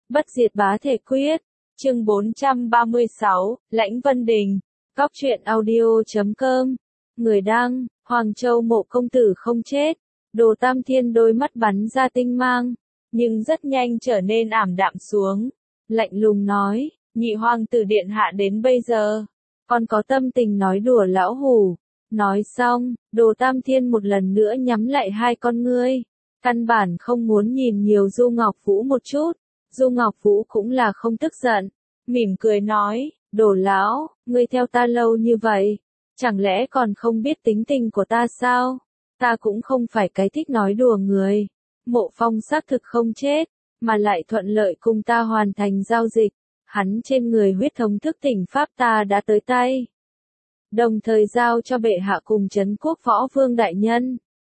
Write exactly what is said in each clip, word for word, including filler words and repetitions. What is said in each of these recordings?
Bất diệt bá thể quyết. Chương bốn trăm ba mươi sáu, Lãnh Vân Đình. Góc truyện audio chấm com. Người đăng, Hoàng Châu Mộ công tử không chết. Đồ Tam Thiên đôi mắt bắn ra tinh mang, nhưng rất nhanh trở nên ảm đạm xuống. Lạnh lùng nói, nhị hoàng tử điện hạ đến bây giờ, còn có tâm tình nói đùa lão hủ. Nói xong, Đồ Tam Thiên một lần nữa nhắm lại hai con ngươi. Căn bản không muốn nhìn nhiều Du Ngọc Vũ một chút. Du Ngọc Vũ cũng là không tức giận, mỉm cười nói, Đồ lão, ngươi theo ta lâu như vậy, chẳng lẽ còn không biết tính tình của ta sao? Ta cũng không phải cái thích nói đùa người. Mộ Phong xác thực không chết, mà lại thuận lợi cùng ta hoàn thành giao dịch. Hắn trên người huyết thống thức tỉnh pháp ta đã tới tay, đồng thời giao cho bệ hạ cùng Trấn Quốc Võ Vương đại nhân.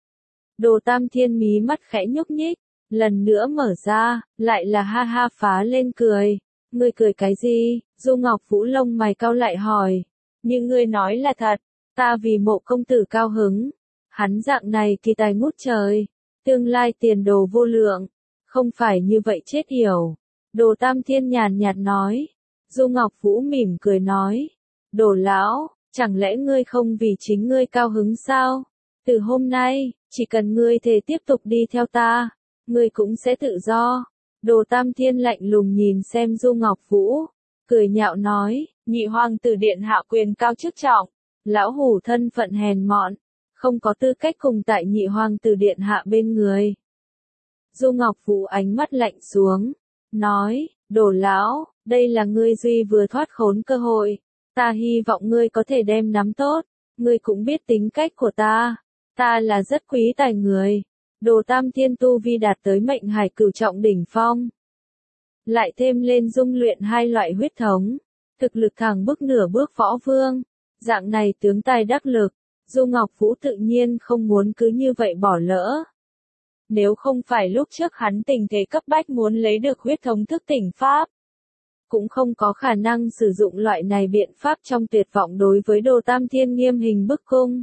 Đồ Tam Thiên mí mắt khẽ nhúc nhích, lần nữa mở ra, lại là ha ha phá lên cười. Ngươi cười cái gì? Du Ngọc Vũ lông mày cau lại hỏi. Nhưng ngươi nói là thật, ta vì Mộ công tử cao hứng. Hắn dạng này kỳ tài ngút trời, tương lai tiền đồ vô lượng, không phải như vậy chết yểu. Đồ Tam Thiên nhàn nhạt nói. Du Ngọc Vũ mỉm cười nói, Đồ lão, chẳng lẽ ngươi không vì chính ngươi cao hứng sao? Từ hôm nay, chỉ cần ngươi thề tiếp tục đi theo ta, ngươi cũng sẽ tự do. Đồ Tam Thiên lạnh lùng nhìn xem Du Ngọc Vũ, cười nhạo nói, nhị hoàng tử điện hạ quyền cao chức trọng, lão hủ thân phận hèn mọn, không có tư cách cùng tại nhị hoàng tử điện hạ bên người. Du Ngọc Vũ ánh mắt lạnh xuống, nói, Đồ lão, đây là ngươi duy vừa thoát khốn cơ hội, ta hy vọng ngươi có thể đem nắm tốt, ngươi cũng biết tính cách của ta, ta là rất quý tài người. Đồ Tam Thiên tu vi đạt tới mệnh hải cửu trọng đỉnh phong, lại thêm lên dung luyện hai loại huyết thống, thực lực thẳng bước nửa bước võ vương, dạng này tướng tài đắc lực, Du Ngọc Vũ tự nhiên không muốn cứ như vậy bỏ lỡ. Nếu không phải lúc trước hắn tình thế cấp bách muốn lấy được huyết thống thức tỉnh pháp, cũng không có khả năng sử dụng loại này biện pháp trong tuyệt vọng đối với Đồ Tam Thiên nghiêm hình bức cung.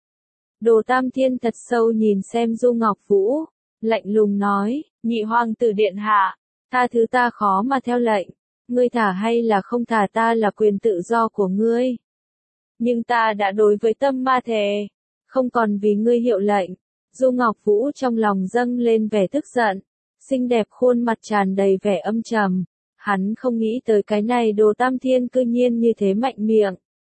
Đồ Tam Thiên thật sâu nhìn xem Du Ngọc Vũ, lạnh lùng nói, nhị hoàng tử điện hạ, tha thứ ta khó mà theo lệnh, ngươi thả hay là không thả ta là quyền tự do của ngươi. Nhưng ta đã đối với tâm ma thề, không còn vì ngươi hiệu lệnh. Du Ngọc Vũ trong lòng dâng lên vẻ tức giận, xinh đẹp khuôn mặt tràn đầy vẻ âm trầm. Hắn không nghĩ tới cái này Đồ Tam Thiên cư nhiên như thế mạnh miệng.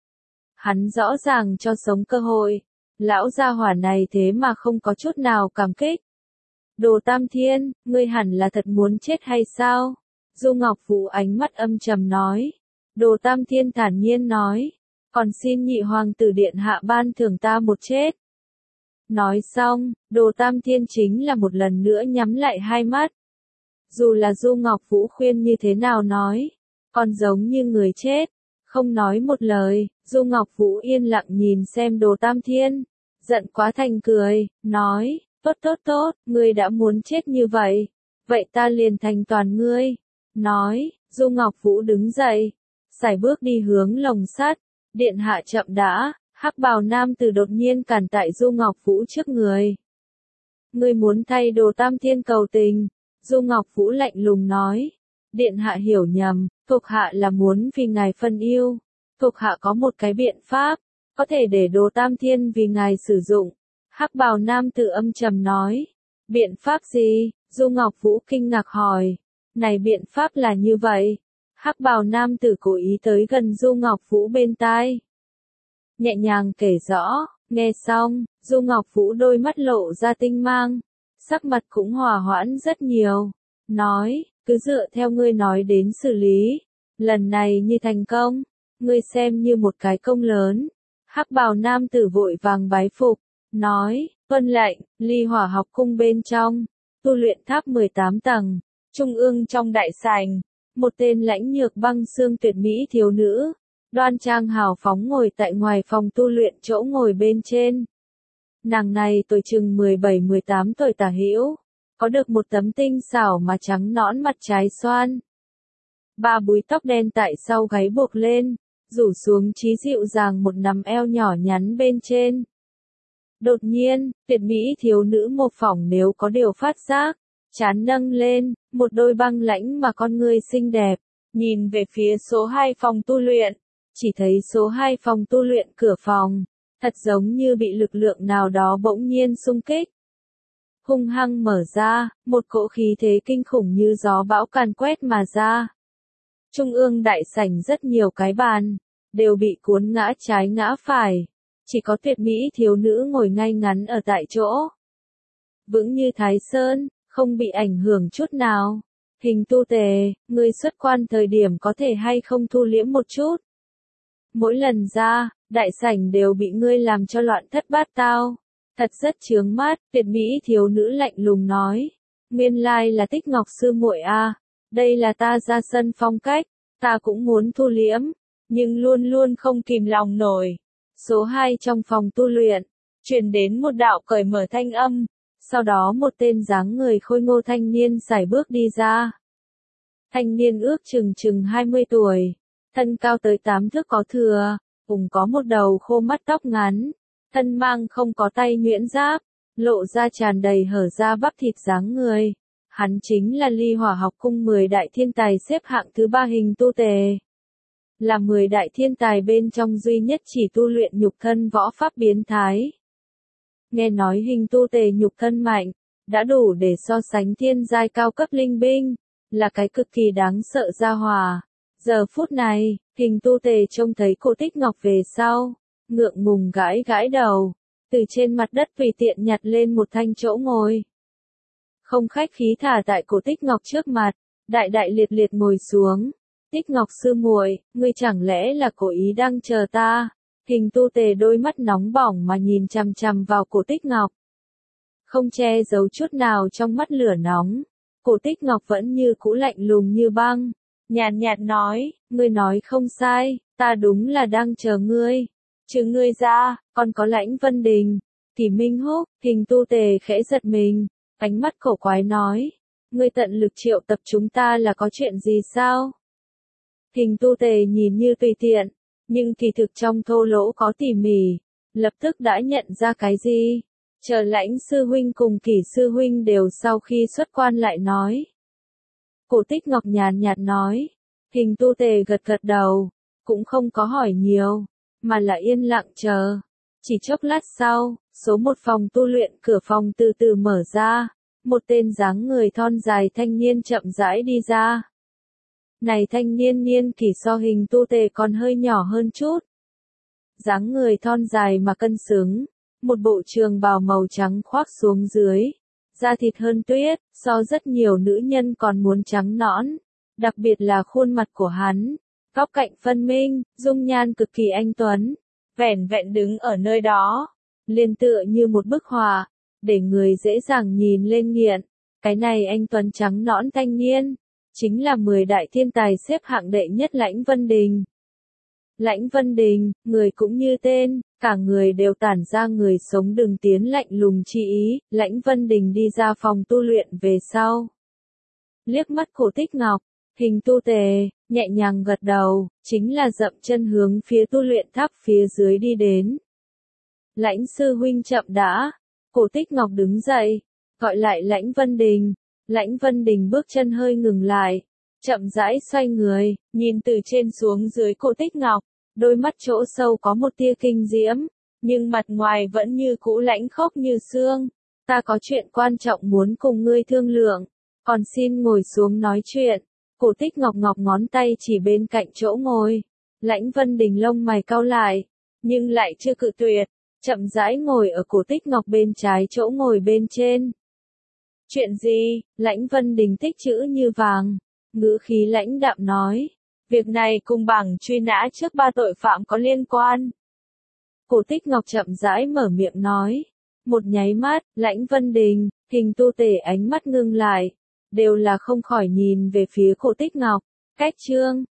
Hắn rõ ràng cho sống cơ hội, lão gia hỏa này thế mà không có chút nào cảm kích. Đồ Tam Thiên, ngươi hẳn là thật muốn chết hay sao? Du Ngọc Vũ ánh mắt âm trầm nói. Đồ Tam Thiên thản nhiên nói, còn xin nhị hoàng tử điện hạ ban thưởng ta một chết. Nói xong, Đồ Tam Thiên chính là một lần nữa nhắm lại hai mắt. Dù là Du Ngọc Vũ khuyên như thế nào nói, còn giống như người chết, không nói một lời. Du Ngọc Vũ yên lặng nhìn xem Đồ Tam Thiên, giận quá thành cười, nói, tốt tốt tốt, ngươi đã muốn chết như vậy, vậy ta liền thành toàn ngươi. Nói, Du Ngọc Vũ đứng dậy, sải bước đi hướng lồng sắt. Điện hạ chậm đã. Hắc bào nam tử đột nhiên cản tại Du Ngọc Vũ trước người. Ngươi muốn thay Đồ Tam Thiên cầu tình? Du Ngọc Vũ lạnh lùng nói. Điện hạ hiểu nhầm, thuộc hạ là muốn vì ngài phân yêu. Thuộc hạ có một cái biện pháp, có thể để Đồ Tam Thiên vì ngài sử dụng. Hắc bào nam tử âm trầm nói. Biện pháp gì? Du Ngọc Vũ kinh ngạc hỏi. Này biện pháp là như vậy. Hắc bào nam tử cố ý tới gần Du Ngọc Vũ bên tai, nhẹ nhàng kể rõ. Nghe xong, Du Ngọc Vũ đôi mắt lộ ra tinh mang, sắc mặt cũng hòa hoãn rất nhiều. Nói, cứ dựa theo ngươi nói đến xử lý. Lần này như thành công, ngươi xem như một cái công lớn. Hắc bào nam tử vội vàng bái phục, nói, vâng lệnh. Ly Hỏa học cung bên trong, tu luyện tháp mười tám tầng, trung ương trong đại sảnh, một tên lãnh nhược băng xương tuyệt mỹ thiếu nữ, đoan trang hào phóng ngồi tại ngoài phòng tu luyện chỗ ngồi bên trên. Nàng này tuổi chừng mười bảy mười tám tuổi tả hữu, có được một tấm tinh xảo mà trắng nõn mặt trái xoan. Ba búi tóc đen tại sau gáy buộc lên, rủ xuống chí dịu dàng một nắm eo nhỏ nhắn bên trên. Đột nhiên, tuyệt mỹ thiếu nữ mô phỏng nếu có điều phát giác, trán nâng lên, một đôi băng lãnh mà con người xinh đẹp, nhìn về phía số hai phòng tu luyện, chỉ thấy số hai phòng tu luyện cửa phòng, thật giống như bị lực lượng nào đó bỗng nhiên xung kích. Hung hăng mở ra, một cỗ khí thế kinh khủng như gió bão càn quét mà ra. Trung ương đại sảnh rất nhiều cái bàn, đều bị cuốn ngã trái ngã phải, chỉ có tuyệt mỹ thiếu nữ ngồi ngay ngắn ở tại chỗ. Vững như Thái Sơn, không bị ảnh hưởng chút nào. Hình Tu Tề, ngươi xuất quan thời điểm có thể hay không thu liễm một chút. Mỗi lần ra, đại sảnh đều bị ngươi làm cho loạn thất bát tao. Thật rất chướng mắt, tuyệt mỹ thiếu nữ lạnh lùng nói. Nguyên lai là Tích Ngọc sư muội a, đây là ta ra sân phong cách, ta cũng muốn thu liễm, nhưng luôn luôn không kìm lòng nổi. Số hai trong phòng tu luyện, truyền đến một đạo cởi mở thanh âm, sau đó một tên dáng người khôi ngô thanh niên sải bước đi ra. Thanh niên ước chừng chừng hai mươi tuổi, thân cao tới tám thước có thừa, cùng có một đầu khô mắt tóc ngắn, thân mang không có tay nhuyễn giáp, lộ ra tràn đầy hở ra bắp thịt dáng người. Hắn chính là Ly Hỏa học cung mười đại thiên tài xếp hạng thứ ba Hình Tu Tề. Là mười đại thiên tài bên trong duy nhất chỉ tu luyện nhục thân võ pháp biến thái. Nghe nói Hình Tu Tề nhục thân mạnh, đã đủ để so sánh thiên giai cao cấp linh binh, là cái cực kỳ đáng sợ gia hỏa. Giờ phút này, Hình Tu Tề trông thấy Cổ Tích Ngọc về sau, ngượng ngùng gãi gãi đầu, từ trên mặt đất tùy tiện nhặt lên một thanh chỗ ngồi. Không khách khí thả tại Cổ Tích Ngọc trước mặt, đại đại liệt liệt ngồi xuống. Tích Ngọc sư muội, ngươi chẳng lẽ là cố ý đang chờ ta? Hình Tu Tề đôi mắt nóng bỏng mà nhìn chằm chằm vào Cổ Tích Ngọc. Không che giấu chút nào trong mắt lửa nóng. Cổ Tích Ngọc vẫn như cũ lạnh lùng như băng. Nhàn nhạt nói, ngươi nói không sai, ta đúng là đang chờ ngươi. Trừ ngươi ra, còn có Lãnh Vân Đình, Kỷ Minh Húc. Hình Tu Tề khẽ giật mình, ánh mắt cổ quái nói, ngươi tận lực triệu tập chúng ta là có chuyện gì sao? Hình Tu Tề nhìn như tùy tiện, nhưng kỳ thực trong thô lỗ có tỉ mỉ, lập tức đã nhận ra cái gì. Chờ Lãnh sư huynh cùng Kỷ sư huynh đều sau khi xuất quan lại nói. Cổ Tích Ngọc nhàn nhạt nói. Hình Tu Tề gật gật đầu, cũng không có hỏi nhiều, mà là yên lặng chờ. Chỉ chốc lát sau, số một phòng tu luyện cửa phòng từ từ mở ra, một tên dáng người thon dài thanh niên chậm rãi đi ra. Này thanh niên niên kỷ so Hình Tu Tề còn hơi nhỏ hơn chút. Dáng người thon dài mà cân xứng, một bộ trường bào màu trắng khoác xuống dưới, da thịt hơn tuyết, so rất nhiều nữ nhân còn muốn trắng nõn, đặc biệt là khuôn mặt của hắn, góc cạnh phân minh, dung nhan cực kỳ anh tuấn, vẻn vẹn đứng ở nơi đó, liền tựa như một bức họa, để người dễ dàng nhìn lên nghiện. Cái này anh tuấn trắng nõn thanh niên, chính là mười đại thiên tài xếp hạng đệ nhất Lãnh Vân Đình. Lãnh Vân Đình, người cũng như tên, cả người đều tản ra người sống đừng tiến lạnh lùng chi ý. Lãnh Vân Đình đi ra phòng tu luyện về sau, liếc mắt Cổ Tích Ngọc, Hình Tu Tề, nhẹ nhàng gật đầu, chính là dậm chân hướng phía tu luyện tháp phía dưới đi đến. Lãnh sư huynh chậm đã. Cổ Tích Ngọc đứng dậy, gọi lại Lãnh Vân Đình. Lãnh Vân Đình bước chân hơi ngừng lại, chậm rãi xoay người, nhìn từ trên xuống dưới Cổ Tích Ngọc, đôi mắt chỗ sâu có một tia kinh diễm, nhưng mặt ngoài vẫn như cũ lãnh khốc như xương. Ta có chuyện quan trọng muốn cùng ngươi thương lượng, còn xin ngồi xuống nói chuyện. Cổ Tích Ngọc ngọc ngón tay chỉ bên cạnh chỗ ngồi. Lãnh Vân Đình lông mày cau lại, nhưng lại chưa cự tuyệt, chậm rãi ngồi ở Cổ Tích Ngọc bên trái chỗ ngồi bên trên. Chuyện gì? Lãnh Vân Đình tích chữ như vàng, ngữ khí lãnh đạm nói. Việc này cùng bảng truy nã trước ba tội phạm có liên quan. Cổ Tích Ngọc chậm rãi mở miệng nói. Một nháy mắt, Lãnh Vân Đình, Hình Tu Tề ánh mắt ngưng lại, đều là không khỏi nhìn về phía Cổ Tích Ngọc. Cách chương,